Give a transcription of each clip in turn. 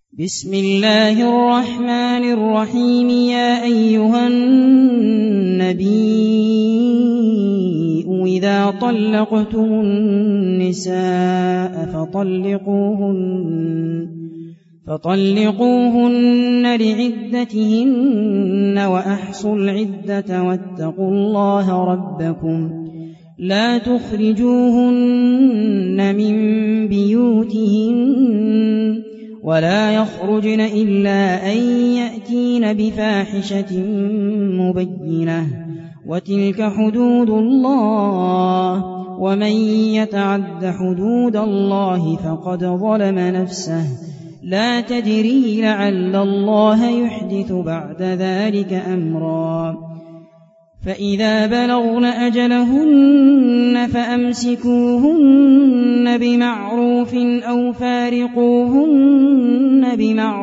بسم الله الرحمن الرحيم. يا أيها النبي إذا طلقتم النساء فطلقوهن لعدتهن وأحصوا العدة واتقوا الله ربكم لا تخرجوهن من بيوتهن ولا يخرجن إلا أن يأتين بفاحشة مبينة وتلك حدود الله ومن يتعد حدود الله فقد ظلم نفسه لا تدري لعل الله يحدث بعد ذلك أمرا. فإذا بلغن أجلهن فأمسكوهن بمعروف أو فارقوهن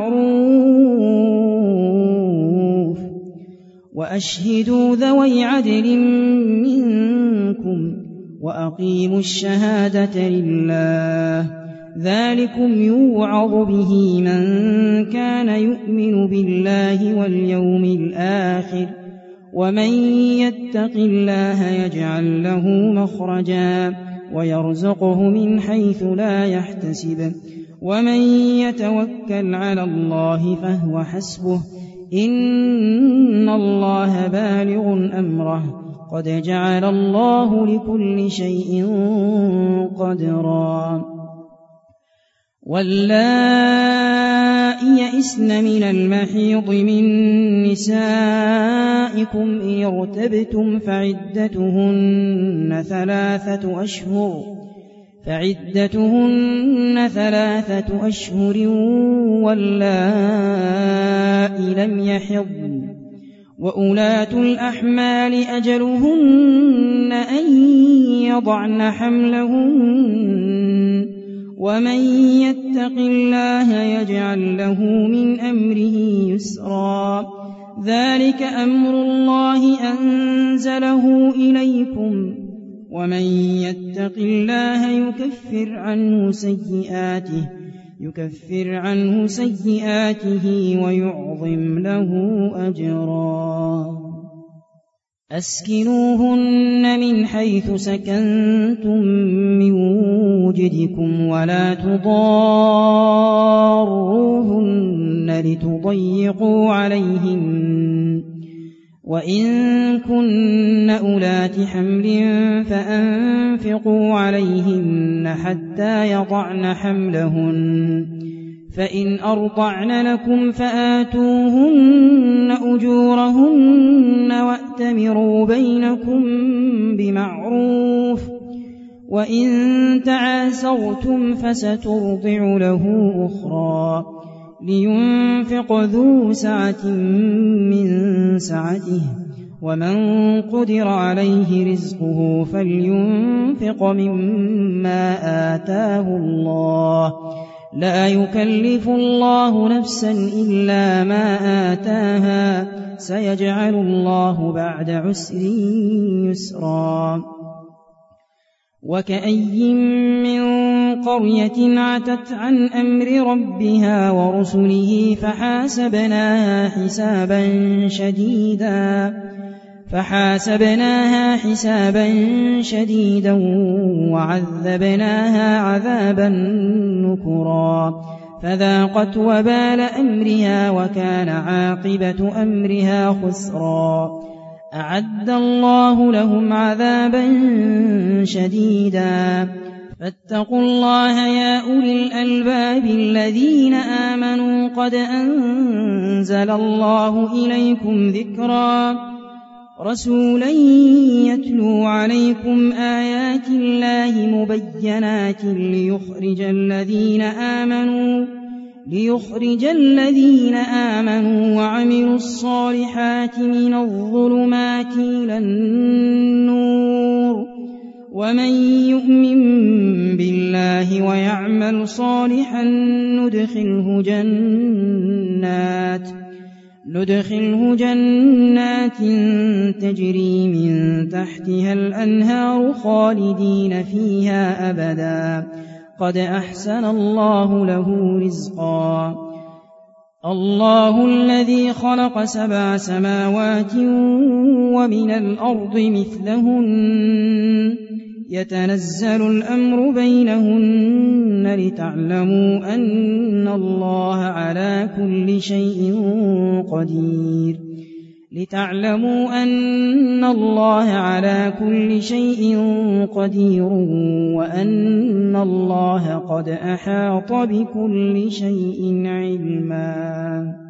بمعروف وأشهدوا ذوي عدل منكم وأقيموا الشهادة لله ذلكم يوعظ به من كان يؤمن بالله واليوم الآخر ومن يتق الله يجعل له مخرجا ويرزقه من حيث لا يحتسب ومن يتوكل على الله فهو حسبه إن الله بالغ أمره قد جعل الله لكل شيء قدرا. واللائي يئسن من المحيض من نسائكم إن ارتبتم فعدتهن 3 أشهر واللائي لم يحضن وأولاة الأحمال أجلهن أن يضعن حملهن ومن يتق الله يجعل له من أمره يسرا ذلك أمر الله أنزله إليكم ومن يتق الله يكفر عنه سيئاته ويعظم له أجرا. أسكنوهن من حيث سكنتم من وجدكم ولا تضاروهن لتضيقوا عليهن وإن كن أولات حمل فأنفقوا عليهن حتى يضعن حملهن فإن أرضعن لكم فآتوهن أجورهن وأتمروا بينكم بمعروف وإن تعاسرتم فسترضع له أخرى لينفق ذو سعة من سعته ومن قدر عليه رزقه فلينفق مما آتاه الله لا يكلف الله نفسا إلا ما آتاها سيجعل الله بعد عسر يسرا. وكأي من قرية عتت عن أمر ربها ورسله فحاسبناها حسابا شديدا وعذبناها عذابا نكرا فذاقت وبال أمرها وكان عاقبة أمرها خسرا. أعد الله لهم عذابا شديدا فاتقوا الله يا أولي الألباب الذين آمنوا قد أنزل الله إليكم ذكرا رسولا يتلو عليكم آيات الله مبينات ليخرج الذين آمنوا وعملوا الصالحات من الظلمات إلى النور ومن يؤمن بالله ويعمل صالحا ندخله جنات تجري من تحتها الأنهار خالدين فيها أبدا قد أحسن الله له رزقا. الله الذي خلق 7 سماوات ومن الأرض مثلهن يتنزل الأمر بينهن لتعلموا أن الله على كل شيء قدير وأن الله قد أحاط بكل شيء علما.